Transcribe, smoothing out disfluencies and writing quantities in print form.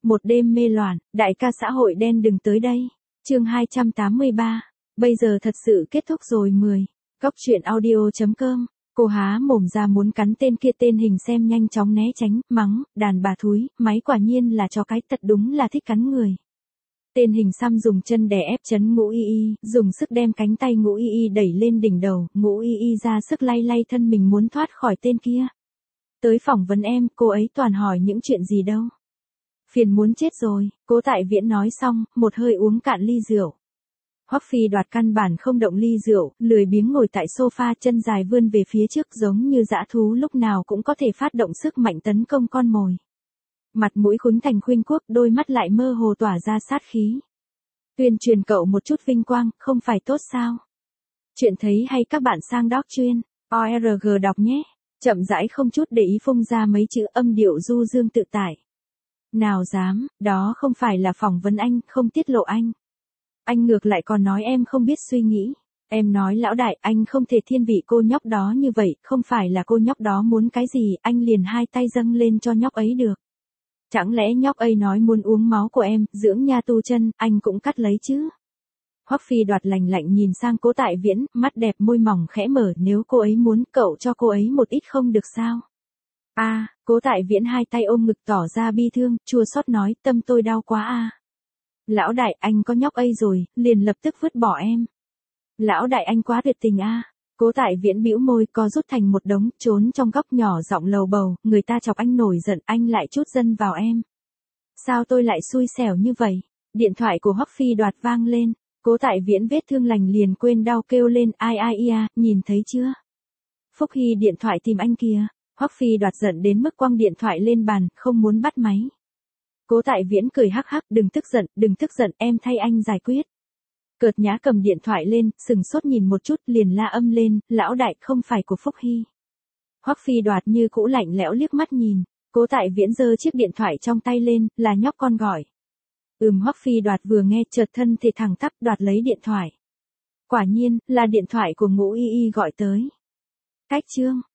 Một đêm mê loạn, đại ca xã hội đen đừng tới đây. Chương 283. Bây giờ thật sự kết thúc rồi 10. Góc truyện audio.com. Cô há mồm ra muốn cắn tên kia, tên hình xem nhanh chóng né tránh, mắng, đàn bà thúi, máy quả nhiên là cho cái tật đúng là thích cắn người. Tên hình xăm dùng chân đè ép chấn Ngũ Y Y, dùng sức đem cánh tay Ngũ Y Y đẩy lên đỉnh đầu, Ngũ Y Y ra sức lay lay thân mình muốn thoát khỏi tên kia. Tới phỏng vấn em, cô ấy toàn hỏi những chuyện gì đâu. Phiền muốn chết rồi, Cố Tại Viễn nói xong, một hơi uống cạn ly rượu. Hoắc Phi Đoạt căn bản không động ly rượu, lười biếng ngồi tại sofa, chân dài vươn về phía trước giống như dã thú lúc nào cũng có thể phát động sức mạnh tấn công con mồi. Mặt mũi khúnh thành khuynh quốc, đôi mắt lại mơ hồ tỏa ra sát khí. Tuyên truyền cậu một chút vinh quang, không phải tốt sao? Chuyện thấy hay các bạn sang doc chuyên, ORG đọc nhé. Chậm rãi không chút để ý phun ra mấy chữ, âm điệu du dương tự tại. Nào dám, đó không phải là phỏng vấn anh, không tiết lộ anh. Anh ngược lại còn nói em không biết suy nghĩ. Em nói lão đại, anh không thể thiên vị cô nhóc đó như vậy, không phải là cô nhóc đó muốn cái gì, anh liền hai tay dâng lên cho nhóc ấy được. Chẳng lẽ nhóc ấy nói muốn uống máu của em, dưỡng nha tu chân, anh cũng cắt lấy chứ? Hoắc Phi Đoạt lạnh lạnh nhìn sang Cố Tại Viễn, mắt đẹp môi mỏng khẽ mở, nếu cô ấy muốn, cậu cho cô ấy một ít không được sao? Cố Tại Viễn hai tay ôm ngực tỏ ra bi thương, chua xót nói, tâm tôi đau quá Lão đại, anh có nhóc ấy rồi, liền lập tức vứt bỏ em. Lão đại anh quá tuyệt tình Cố Tại Viễn bĩu môi, co rút thành một đống, trốn trong góc nhỏ giọng lầu bầu, người ta chọc anh nổi giận, anh lại chút dân vào em. Sao tôi lại xui xẻo như vậy? Điện thoại của Hoắc Phi Đoạt vang lên, Cố Tại Viễn vết thương lành liền quên đau kêu lên, ai, nhìn thấy chưa? Phúc Hy điện thoại tìm anh kìa. Hoắc Phi Đoạt giận đến mức quăng điện thoại lên bàn, không muốn bắt máy. Cố Tại Viễn cười hắc hắc, đừng tức giận, em thay anh giải quyết. Cợt nhã cầm điện thoại lên, sừng sốt nhìn một chút, liền la âm lên, lão đại, không phải của Phúc Hy. Hoắc Phi Đoạt như cũ lạnh lẽo liếc mắt nhìn, Cố Tại Viễn giơ chiếc điện thoại trong tay lên, là nhóc con gọi. Hoắc Phi Đoạt vừa nghe, chợt thân thể thẳng tắp đoạt lấy điện thoại. Quả nhiên, là điện thoại của Ngũ Y Y gọi tới. Cách chương